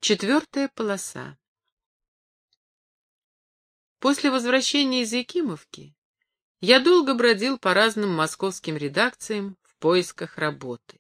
Четвертая полоса. После возвращения из Якимовки я долго бродил по разным московским редакциям в поисках работы.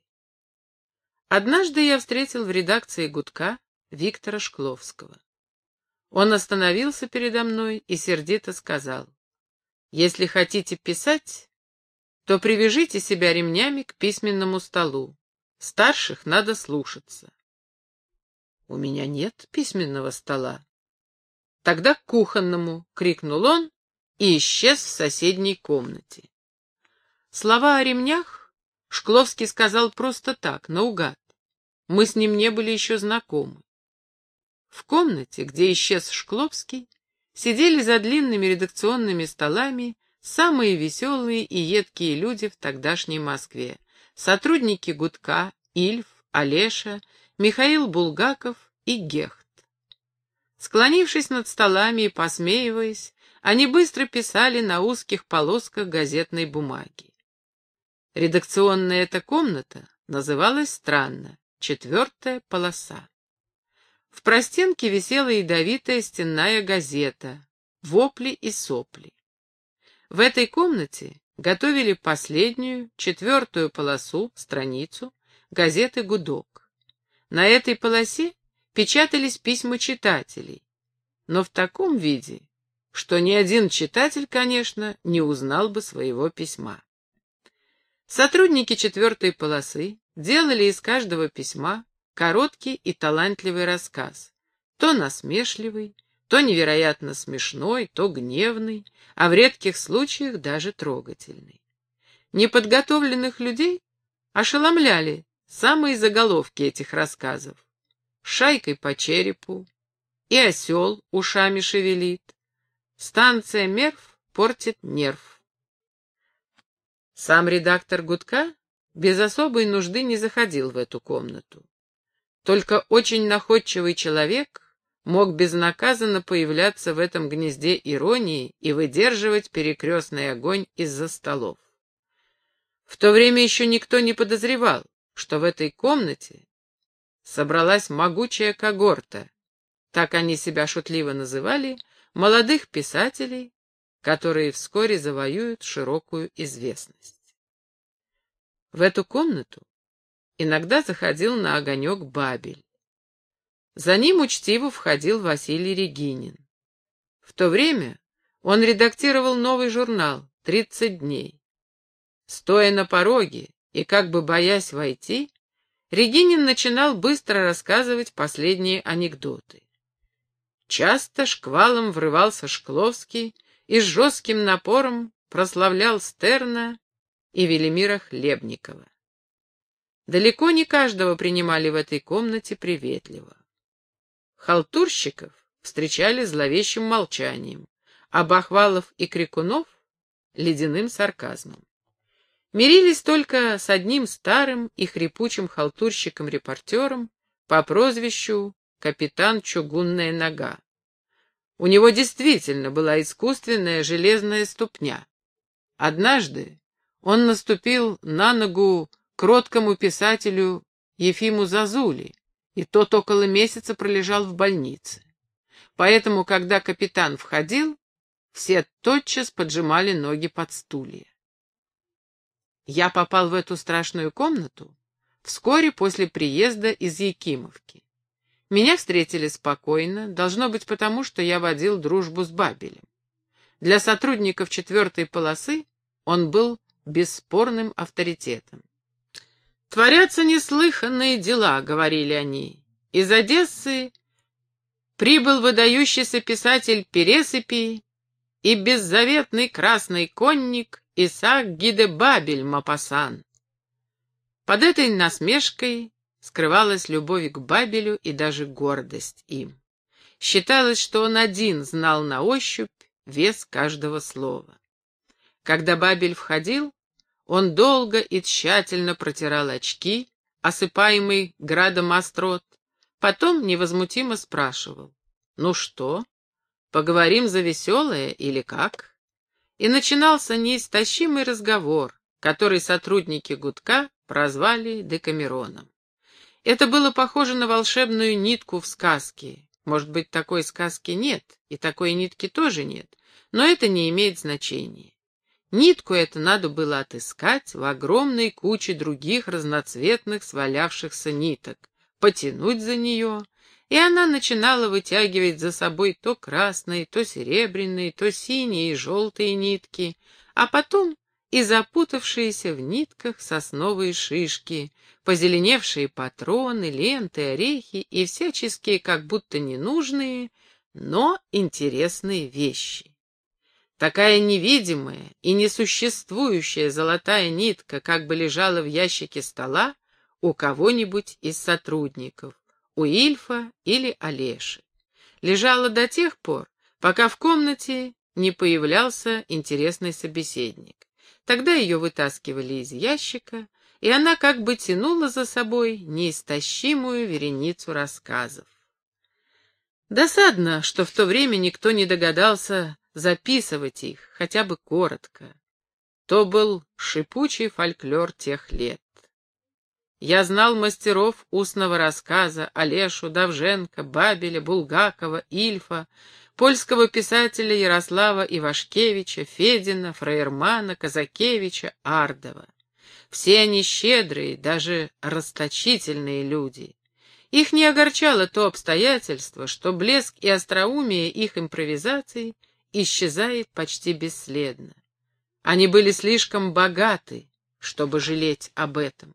Однажды я встретил в редакции «Гудка» Виктора Шкловского. Он остановился передо мной и сердито сказал: «Если хотите писать, то привяжите себя ремнями к письменному столу. Старших надо слушаться». «У меня нет письменного стола». «Тогда к кухонному!» — крикнул он и исчез в соседней комнате. Слова о ремнях Шкловский сказал просто так, наугад. Мы с ним не были еще знакомы. В комнате, где исчез Шкловский, сидели за длинными редакционными столами самые веселые и едкие люди в тогдашней Москве. Сотрудники «Гудка» Ильф, Олеша, Михаил Булгаков и Гехт. Склонившись над столами и посмеиваясь, они быстро писали на узких полосках газетной бумаги. Редакционная эта комната называлась странно «Четвертая полоса». В простенке висела ядовитая стенная газета «Вопли и сопли». В этой комнате готовили последнюю, четвертую полосу, страницу, газеты «Гудок». На этой полосе печатались письма читателей, но в таком виде, что ни один читатель, конечно, не узнал бы своего письма. Сотрудники четвертой полосы делали из каждого письма короткий и талантливый рассказ, то насмешливый, то невероятно смешной, то гневный, а в редких случаях даже трогательный. Неподготовленных людей ошеломляли самые заголовки этих рассказов: «Шайкой по черепу», и «Осел ушами шевелит», «Станция Мерв портит нерв». Сам редактор «Гудка» без особой нужды не заходил в эту комнату. Только очень находчивый человек мог безнаказанно появляться в этом гнезде иронии и выдерживать перекрестный огонь из-за столов. В то время еще никто не подозревал, что в этой комнате собралась могучая когорта, так они себя шутливо называли, молодых писателей, которые вскоре завоюют широкую известность. В эту комнату иногда заходил на огонек Бабель. За ним учтиво входил Василий Регинин. В то время он редактировал новый журнал «30 дней». Стоя на пороге и как бы боясь войти, Регинин начинал быстро рассказывать последние анекдоты. Часто шквалом врывался Шкловский и с жестким напором прославлял Стерна и Велимира Хлебникова. Далеко не каждого принимали в этой комнате приветливо. Халтурщиков встречали зловещим молчанием, а бахвалов и крикунов — ледяным сарказмом. Мирились только с одним старым и хрипучим халтурщиком-репортером по прозвищу капитан Чугунная нога. У него действительно была искусственная железная ступня. Однажды он наступил на ногу кроткому писателю Ефиму Зазули, и тот около месяца пролежал в больнице. Поэтому, когда капитан входил, все тотчас поджимали ноги под стулья. Я попал в эту страшную комнату вскоре после приезда из Якимовки. Меня встретили спокойно, должно быть потому, что я водил дружбу с Бабелем. Для сотрудников четвертой полосы он был бесспорным авторитетом. «Творятся неслыханные дела», — говорили они. «Из Одессы прибыл выдающийся писатель Пересыпи и беззаветный красный конник Исаак Гиде Бабель Мопассан». Под этой насмешкой скрывалась любовь к Бабелю и даже гордость им. Считалось, что он один знал на ощупь вес каждого слова. Когда Бабель входил, он долго и тщательно протирал очки, осыпаемый градом острот, потом невозмутимо спрашивал: «Ну что, поговорим за веселое или как?» И начинался неистощимый разговор, который сотрудники «Гудка» прозвали Декамероном. Это было похоже на волшебную нитку в сказке. Может быть, такой сказки нет, и такой нитки тоже нет, но это не имеет значения. Нитку эту надо было отыскать в огромной куче других разноцветных свалявшихся ниток, потянуть за нее, и она начинала вытягивать за собой то красные, то серебряные, то синие и желтые нитки, а потом и запутавшиеся в нитках сосновые шишки, позеленевшие патроны, ленты, орехи и всяческие как будто ненужные, но интересные вещи. Такая невидимая и несуществующая золотая нитка как бы лежала в ящике стола у кого-нибудь из сотрудников, у Ильфа или Олеши. Лежала до тех пор, пока в комнате не появлялся интересный собеседник. Тогда ее вытаскивали из ящика, и она как бы тянула за собой неистощимую вереницу рассказов. Досадно, что в то время никто не догадался записывать их, хотя бы коротко. То был шипучий фольклор тех лет. Я знал мастеров устного рассказа: Олешу, Довженко, Бабеля, Булгакова, Ильфа, польского писателя Ярослава Ивашкевича, Федина, Фраермана, Казакевича, Ардова. Все они щедрые, даже расточительные люди. Их не огорчало то обстоятельство, что блеск и остроумие их импровизаций исчезает почти бесследно. Они были слишком богаты, чтобы жалеть об этом.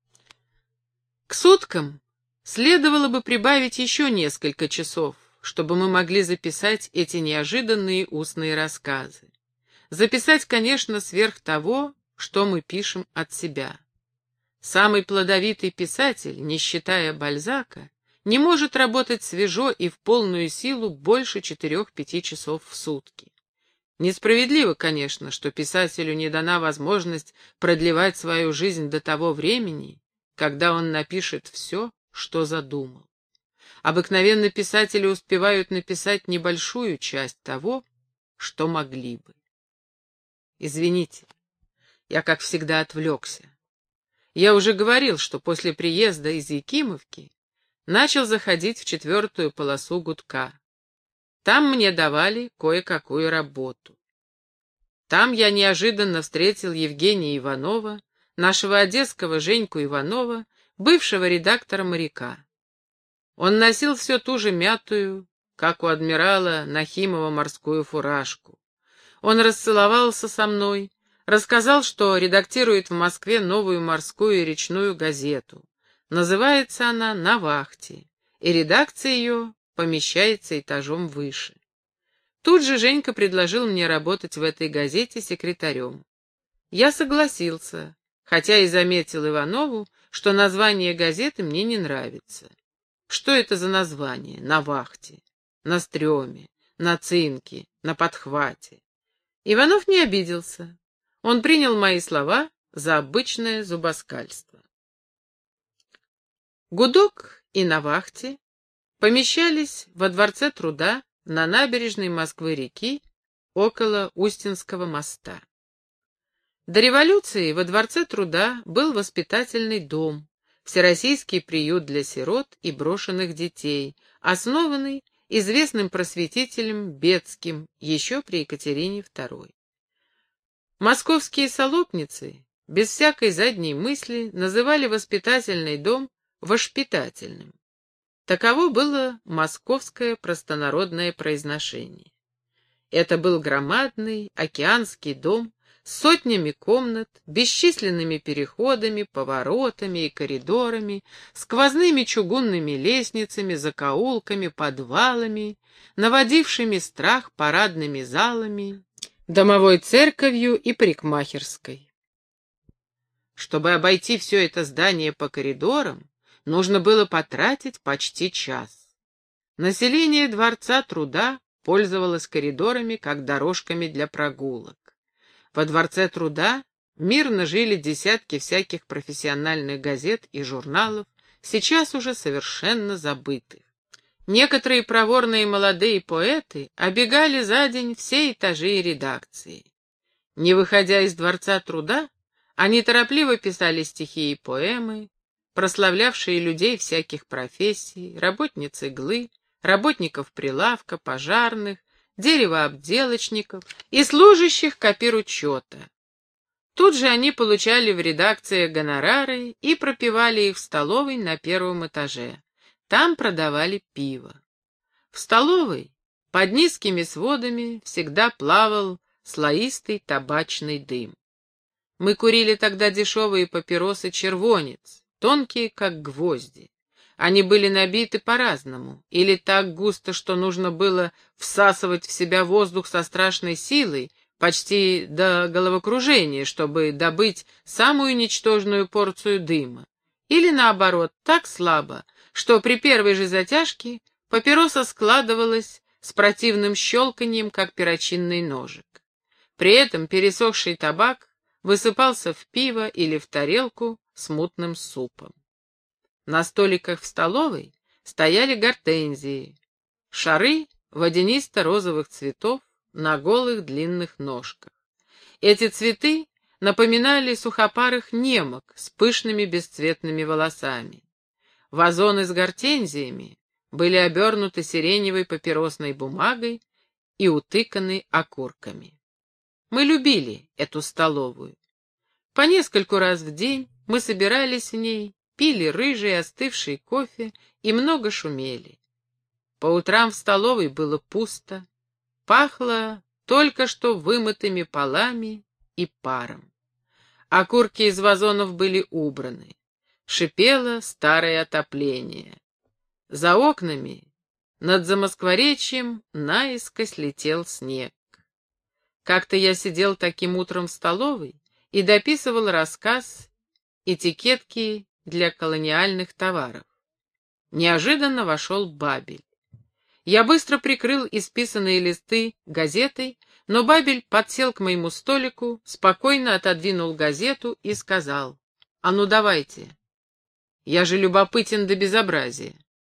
К суткам следовало бы прибавить еще несколько часов, чтобы мы могли записать эти неожиданные устные рассказы. Записать, конечно, сверх того, что мы пишем от себя. Самый плодовитый писатель, не считая Бальзака, не может работать свежо и в полную силу больше 4-5 часов в сутки. Несправедливо, конечно, что писателю не дана возможность продлевать свою жизнь до того времени, когда он напишет все, что задумал. Обыкновенно писатели успевают написать небольшую часть того, что могли бы. Извините, я, как всегда, отвлекся. Я уже говорил, что после приезда из Якимовки начал заходить в 4-ю полосу гудка. Там мне давали кое-какую работу. Там я неожиданно встретил Евгения Иванова, нашего одесского Женьку Иванова, бывшего редактора «Моряка». Он носил все ту же мятую, как у адмирала Нахимова, морскую фуражку. Он расцеловался со мной, рассказал, что редактирует в Москве новую морскую и речную газету. Называется она «На вахте», и редакция ее помещается этажом выше. Тут же Женька предложил мне работать в этой газете секретарем. Я согласился, хотя и заметил Иванову, что название газеты мне не нравится. Что это за название? На вахте, на стреме, на цинке, на подхвате. Иванов не обиделся. Он принял мои слова за обычное зубоскальство. Гудок и на вахте помещались во Дворце труда на набережной Москвы-реки около Устинского моста. До революции во Дворце труда был воспитательный дом, всероссийский приют для сирот и брошенных детей, основанный известным просветителем Бецким еще при Екатерине II. Московские солопницы без всякой задней мысли называли воспитательный дом вошпитательным. Таково было московское простонародное произношение. Это был громадный океанский дом с сотнями комнат, бесчисленными переходами, поворотами и коридорами, сквозными чугунными лестницами, закоулками, подвалами, наводившими страх парадными залами, домовой церковью и парикмахерской. Чтобы обойти все это здание по коридорам, нужно было потратить почти час. Население Дворца труда пользовалось коридорами как дорожками для прогулок. Во Дворце труда мирно жили десятки всяких профессиональных газет и журналов, сейчас уже совершенно забытых. Некоторые проворные молодые поэты обегали за день все этажи и редакции. Не выходя из Дворца труда, они торопливо писали стихи и поэмы, прославлявшие людей всяких профессий, работниц иглы, работников прилавка, пожарных, деревообделочников и служащих копиручета. Тут же они получали в редакции гонорары и пропивали их в столовой на первом этаже. Там продавали пиво. В столовой под низкими сводами всегда плавал слоистый табачный дым. Мы курили тогда дешевые папиросы «Червонец», тонкие, как гвозди. Они были набиты по-разному, или так густо, что нужно было всасывать в себя воздух со страшной силой, почти до головокружения, чтобы добыть самую ничтожную порцию дыма, или наоборот, так слабо, что при первой же затяжке папироса складывалась с противным щелканьем, как перочинный ножик. При этом пересохший табак высыпался в пиво или в тарелку с мутным супом. На столиках в столовой стояли гортензии, шары водянисто-розовых цветов на голых длинных ножках. Эти цветы напоминали сухопарых немок с пышными бесцветными волосами. Вазоны с гортензиями были обернуты сиреневой папиросной бумагой и утыканы окурками. Мы любили эту столовую. По нескольку раз в день мы собирались в ней, пили рыжий остывший кофе и много шумели. По утрам в столовой было пусто, пахло только что вымытыми полами и паром. Окурки из вазонов были убраны. Шипело старое отопление. За окнами, над Замоскворечьем, наискось летел снег. Как-то я сидел таким утром в столовой и дописывал рассказ «Этикетки для колониальных товаров». Неожиданно вошел Бабель. Я быстро прикрыл исписанные листы газетой, но Бабель подсел к моему столику, спокойно отодвинул газету и сказал: «А ну давайте, я же любопытен до безобразия».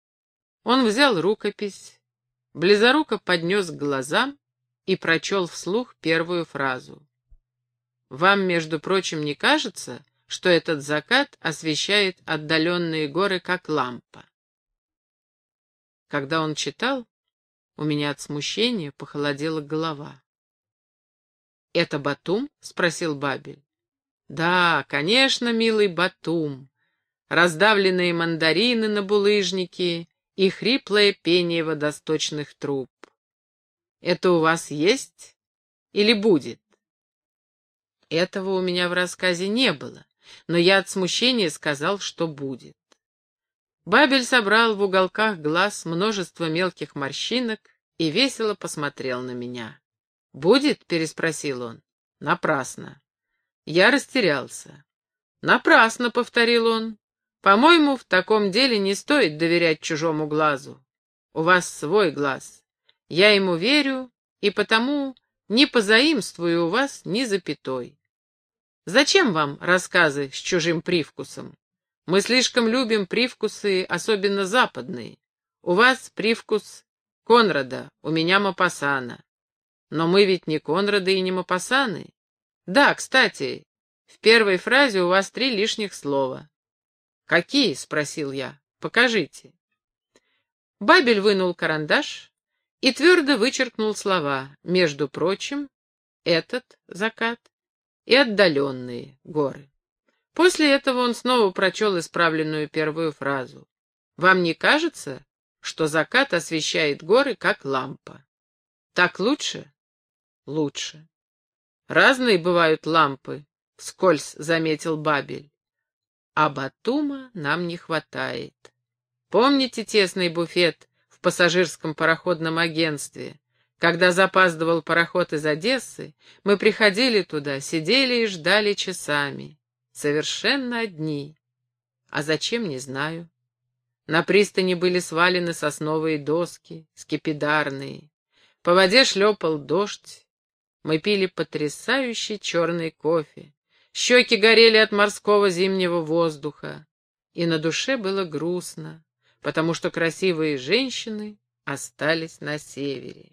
Он взял рукопись, близоруко поднес к глазам и прочел вслух первую фразу. «Вам, между прочим, не кажется, что этот закат освещает отдаленные горы, как лампа?» Когда он читал, у меня от смущения похолодела голова. «Это Батум?» — спросил Бабель. «Да, конечно, милый Батум. Раздавленные мандарины на булыжнике и хриплое пение водосточных труб. Это у вас есть или будет?» Этого у меня в рассказе не было, но я от смущения сказал, что будет. Бабель собрал в уголках глаз множество мелких морщинок и весело посмотрел на меня. «Будет?» — переспросил он. «Напрасно». Я растерялся. «Напрасно», — повторил он. «По-моему, в таком деле не стоит доверять чужому глазу. У вас свой глаз. Я ему верю, и потому не позаимствую у вас ни запятой. Зачем вам рассказы с чужим привкусом? Мы слишком любим привкусы, особенно западные. У вас привкус Конрада, у меня Мопассана. Но мы ведь не Конрады и не Мопассаны. Да, кстати, в первой фразе у вас 3 лишних слова». «Какие?» — спросил я. «Покажите». Бабель вынул карандаш и твердо вычеркнул слова «между прочим», «этот закат» и «отдаленные горы». После этого он снова прочел исправленную первую фразу. «Вам не кажется, что закат освещает горы, как лампа? Так лучше?» «Лучше». «Разные бывают лампы», — вскользь заметил Бабель. «А Батума нам не хватает. Помните тесный буфет в пассажирском пароходном агентстве? Когда запаздывал пароход из Одессы, мы приходили туда, сидели и ждали часами. Совершенно одни. А зачем, не знаю. На пристани были свалены сосновые доски, скипидарные. По воде шлепал дождь. Мы пили потрясающий черный кофе. Щеки горели от морского зимнего воздуха. И на душе было грустно, потому что красивые женщины остались на севере.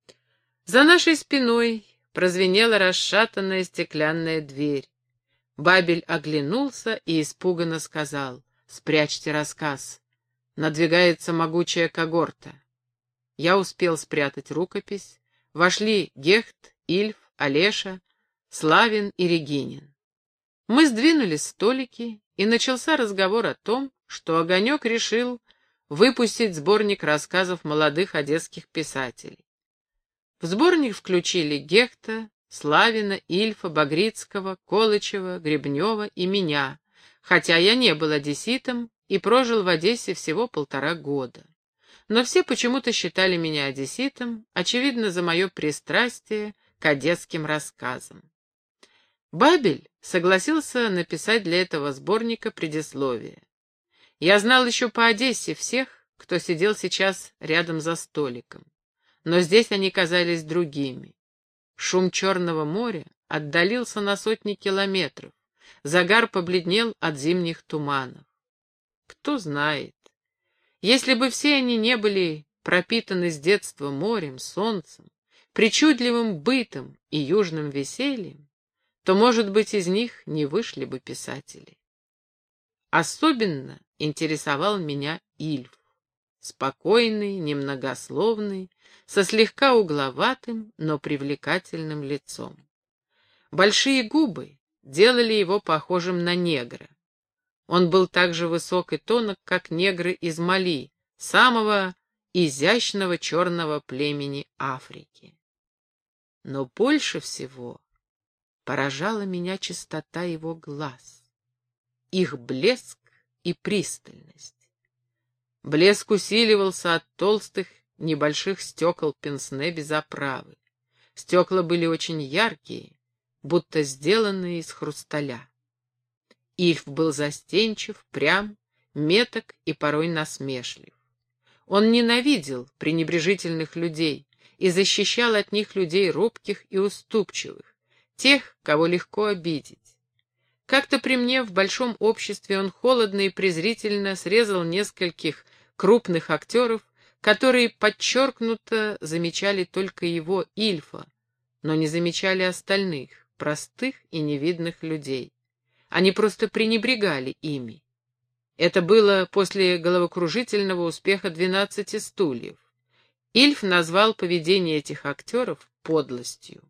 За нашей спиной прозвенела расшатанная стеклянная дверь. Бабель оглянулся и испуганно сказал: Спрячьте рассказ. Надвигается могучая когорта. Я успел спрятать рукопись. Вошли Гехт, Ильф, Олеша, Славин и Регинин. Мы сдвинули столики, и начался разговор о том, что Огонек решил выпустить сборник рассказов молодых одесских писателей. В сборник включили Гехта, Славина, Ильфа, Багрицкого, Колычева, Гребнева и меня, хотя я не был одесситом и прожил в Одессе всего 1,5 года. Но все почему-то считали меня одесситом, очевидно, за мое пристрастие к одесским рассказам. Бабель согласился написать для этого сборника предисловие. Я знал еще по Одессе всех, кто сидел сейчас рядом за столиком, но здесь они казались другими. Шум Черного моря отдалился на сотни километров, загар побледнел от зимних туманов. Кто знает, если бы все они не были пропитаны с детства морем, солнцем, причудливым бытом и южным весельем, то, может быть, из них не вышли бы писатели. Особенно интересовал меня Ильф, спокойный, немногословный, со слегка угловатым, но привлекательным лицом. Большие губы делали его похожим на негра. Он был так же высок и тонок, как негры из Мали, самого изящного черного племени Африки. Но больше всего поражала меня чистота его глаз, их блеск и пристальность. Блеск усиливался от толстых небольших стекол пенсне без оправы. Стекла были очень яркие, будто сделанные из хрусталя. Ильф был застенчив, прям, меток и порой насмешлив. Он ненавидел пренебрежительных людей и защищал от них людей робких и уступчивых, тех, кого легко обидеть. Как-то при мне в большом обществе он холодно и презрительно срезал нескольких крупных актеров, которые подчеркнуто замечали только его, Ильфа, но не замечали остальных, простых и невидных людей. Они просто пренебрегали ими. Это было после головокружительного успеха «12 стульев». Ильф назвал поведение этих актеров подлостью.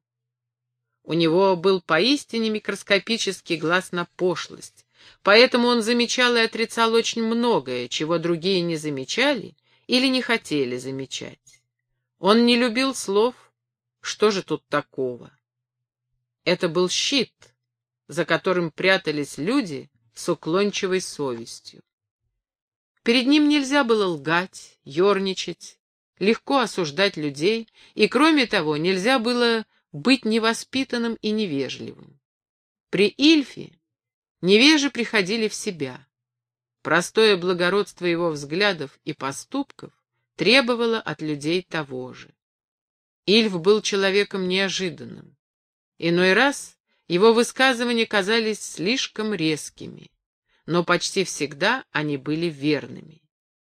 У него был поистине микроскопический глаз на пошлость, поэтому он замечал и отрицал очень многое, чего другие не замечали или не хотели замечать. Он не любил слов «что же тут такого?». Это был щит, за которым прятались люди с уклончивой совестью. Перед ним нельзя было лгать, ерничать, легко осуждать людей, и, кроме того, нельзя было быть невоспитанным и невежливым. При Ильфе невежи приходили в себя. Простое благородство его взглядов и поступков требовало от людей того же. Ильф был человеком неожиданным. Иной раз его высказывания казались слишком резкими, но почти всегда они были верными.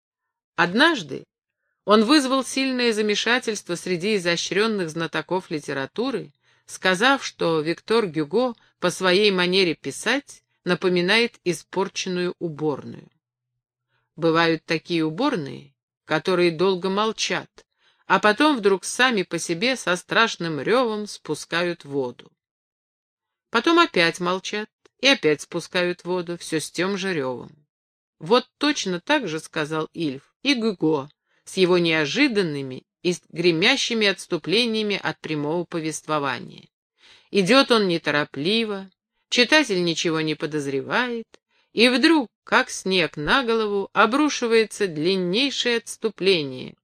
Однажды он вызвал сильное замешательство среди изощренных знатоков литературы, сказав, что Виктор Гюго по своей манере писать напоминает испорченную уборную. Бывают такие уборные, которые долго молчат, а потом вдруг сами по себе со страшным ревом спускают воду. Потом опять молчат и опять спускают воду, все с тем же ревом. Вот точно так же сказал Ильф и Гюго с его неожиданными и гремящими отступлениями от прямого повествования. Идет он неторопливо, читатель ничего не подозревает, и вдруг, как снег на голову, обрушивается длиннейшее отступление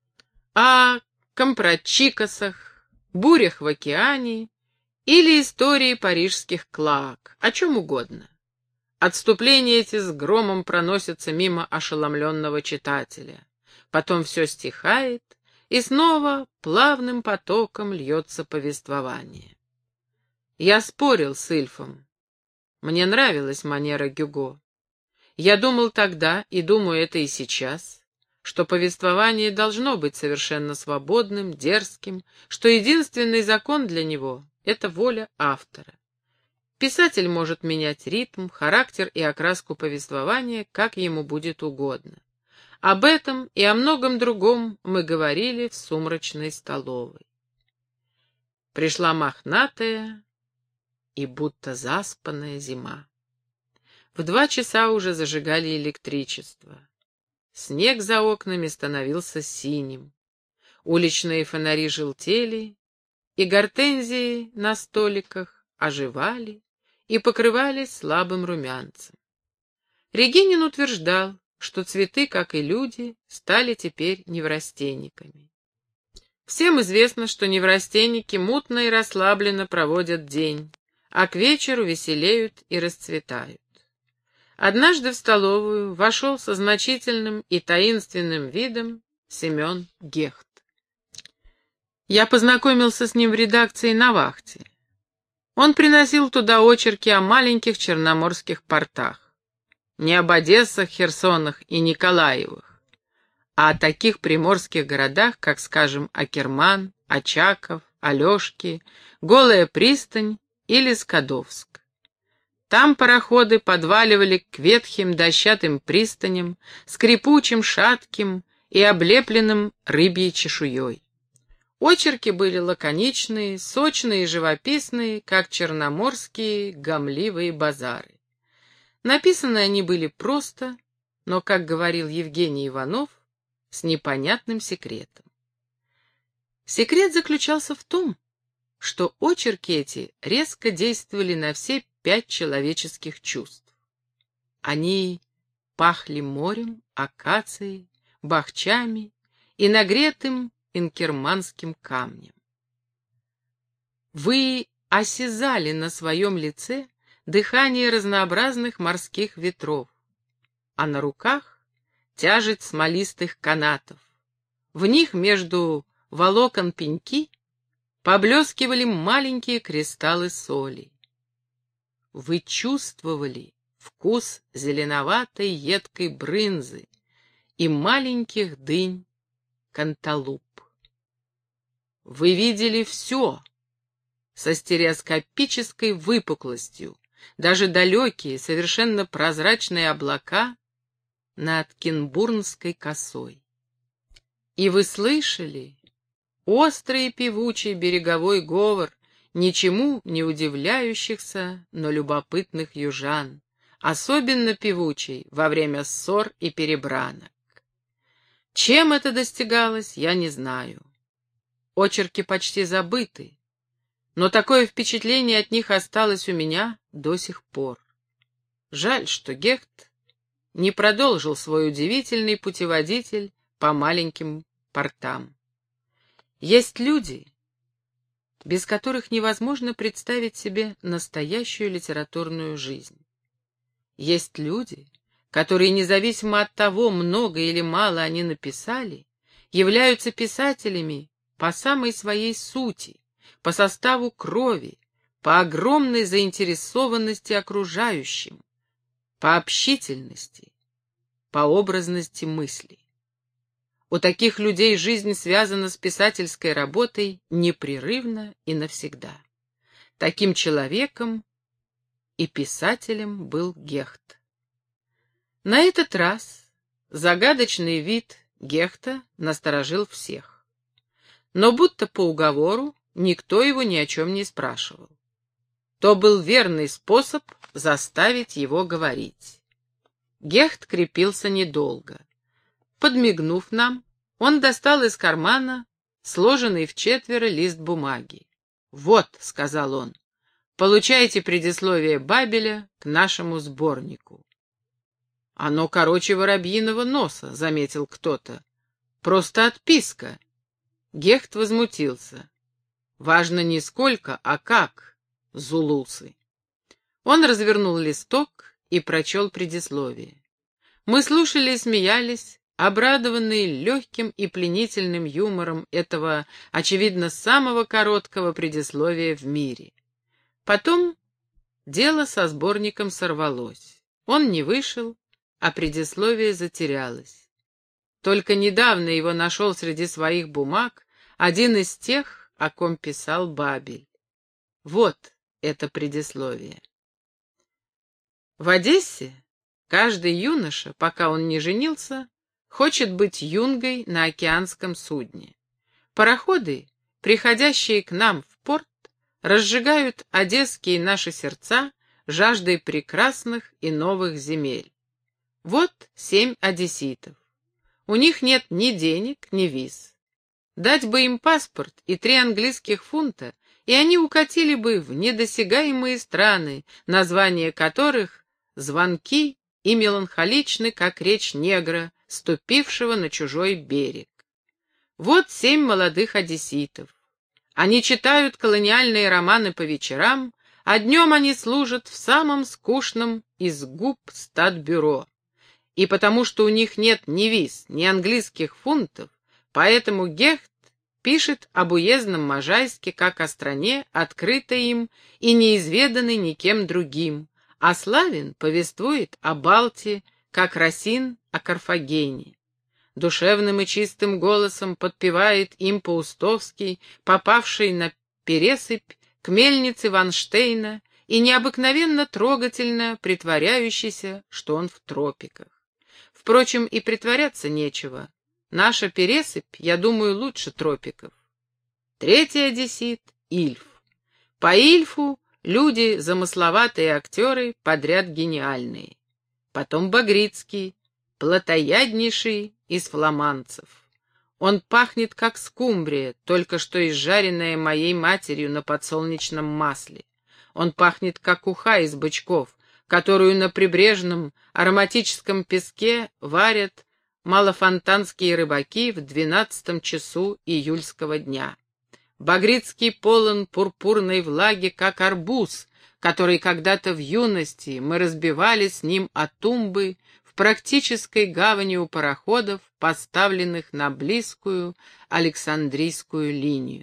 о компрочикосах, бурях в океане или истории парижских клоак, о чем угодно. Отступления эти с громом проносятся мимо ошеломленного читателя. Потом все стихает, и снова плавным потоком льется повествование. Я спорил с Ильфом. Мне нравилась манера Гюго. Я думал тогда, и думаю это и сейчас, что повествование должно быть совершенно свободным, дерзким, что единственный закон для него — это воля автора. Писатель может менять ритм, характер и окраску повествования, как ему будет угодно. Об этом и о многом другом мы говорили в сумрачной столовой. Пришла мохнатая и будто заспанная зима. В 2 часа уже зажигали электричество. Снег за окнами становился синим. Уличные фонари желтели, и гортензии на столиках оживали и покрывались слабым румянцем. Регинин утверждал, что цветы, как и люди, стали теперь неврастенниками. Всем известно, что неврастенники мутно и расслабленно проводят день, а к вечеру веселеют и расцветают. Однажды в столовую вошел со значительным и таинственным видом Семен Гехт. Я познакомился с ним в редакции на вахте. Он приносил туда очерки о маленьких черноморских портах. Не об Одессах, Херсонах и Николаевых, а о таких приморских городах, как, скажем, Акерман, Очаков, Алешки, Голая пристань или Скадовск. Там пароходы подваливали к ветхим дощатым пристаням, скрипучим, шатким и облепленным рыбьей чешуей. Очерки были лаконичные, сочные и живописные, как черноморские гамливые базары. Написаны они были просто, но, как говорил Евгений Иванов, с непонятным секретом. Секрет заключался в том, что очерки эти резко действовали на все 5 человеческих чувств. Они пахли морем, акацией, бахчами и нагретым инкерманским камнем. Вы осязали на своем лице дыхание разнообразных морских ветров, а на руках тяжесть смолистых канатов. В них между волокон пеньки поблескивали маленькие кристаллы соли. Вы чувствовали вкус зеленоватой едкой брынзы и маленьких дынь канталуп. Вы видели все со стереоскопической выпуклостью, даже далекие, совершенно прозрачные облака над Кенбурнской косой. И вы слышали острый и певучий береговой говор ничему не удивляющихся, но любопытных южан, особенно певучий во время ссор и перебранок. Чем это достигалось, я не знаю. Очерки почти забыты, но такое впечатление от них осталось у меня до сих пор. Жаль, что Гехт не продолжил свой удивительный путеводитель по маленьким портам. Есть люди, без которых невозможно представить себе настоящую литературную жизнь. Есть люди, которые, независимо от того, много или мало они написали, являются писателями по самой своей сути, по составу крови, по огромной заинтересованности окружающим, по общительности, по образности мысли. У таких людей жизнь связана с писательской работой непрерывно и навсегда. Таким человеком и писателем был Гехт. На этот раз загадочный вид Гехта насторожил всех. Но будто по уговору никто его ни о чем не спрашивал. То был верный способ заставить его говорить. Гехт крепился недолго. Подмигнув нам, он достал из кармана сложенный вчетверо лист бумаги. «Вот», — сказал он, — «получайте предисловие Бабеля к нашему сборнику». «Оно короче воробьиного носа», — заметил кто-то. «Просто отписка». Гехт возмутился. «Важно не сколько, а как, зулусы». Он развернул листок и прочел предисловие. Мы слушали и смеялись, обрадованные легким и пленительным юмором этого, очевидно, самого короткого предисловия в мире. Потом дело со сборником сорвалось. Он не вышел, а предисловие затерялось. Только недавно его нашел среди своих бумаг один из тех, о ком писал Бабель. Вот это предисловие. В Одессе каждый юноша, пока он не женился, хочет быть юнгой на океанском судне. Пароходы, приходящие к нам в порт, разжигают одесские наши сердца жаждой прекрасных и новых земель. Вот 7 одесситов. У них нет ни денег, ни виз. Дать бы им паспорт и 3 английских фунта, и они укатили бы в недосягаемые страны, названия которых звонки и меланхоличны, как речь негра, ступившего на чужой берег. Вот 7 молодых одесситов. Они читают колониальные романы по вечерам, а днем они служат в самом скучном из губ статбюро. И потому что у них нет ни виз, ни английских фунтов, поэтому Гехт пишет об уездном Можайске как о стране, открытой им и неизведанной никем другим, а Славин повествует о Балте, как Расин о Карфагене. Душевным и чистым голосом подпевает им Паустовский, попавший на пересыпь к мельнице Ванштейна и необыкновенно трогательно притворяющийся, что он в тропиках. Впрочем, и притворяться нечего. Наша пересыпь, я думаю, лучше тропиков. 3-й одессит — Ильф. По Ильфу люди замысловатые актеры, подряд гениальные. Потом Багрицкий, плотояднейший из фламандцев. Он пахнет, как скумбрия, только что изжаренная моей матерью на подсолнечном масле. Он пахнет, как уха из бычков, которую на прибрежном ароматическом песке варят малофонтанские рыбаки в 12 часу июльского дня. Багрицкий полон пурпурной влаги, как арбуз, который когда-то в юности мы разбивали с ним о тумбы в практической гавани у пароходов, поставленных на близкую Александрийскую линию.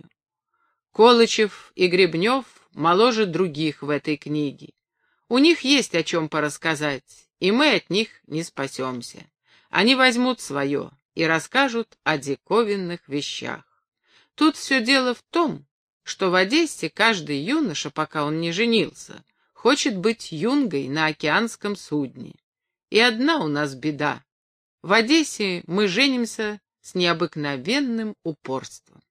Колычев и Гребнев моложе других в этой книге. У них есть о чем порассказать, и мы от них не спасемся. Они возьмут свое и расскажут о диковинных вещах. Тут все дело в том, что в Одессе каждый юноша, пока он не женился, хочет быть юнгой на океанском судне. И одна у нас беда. В Одессе мы женимся с необыкновенным упорством.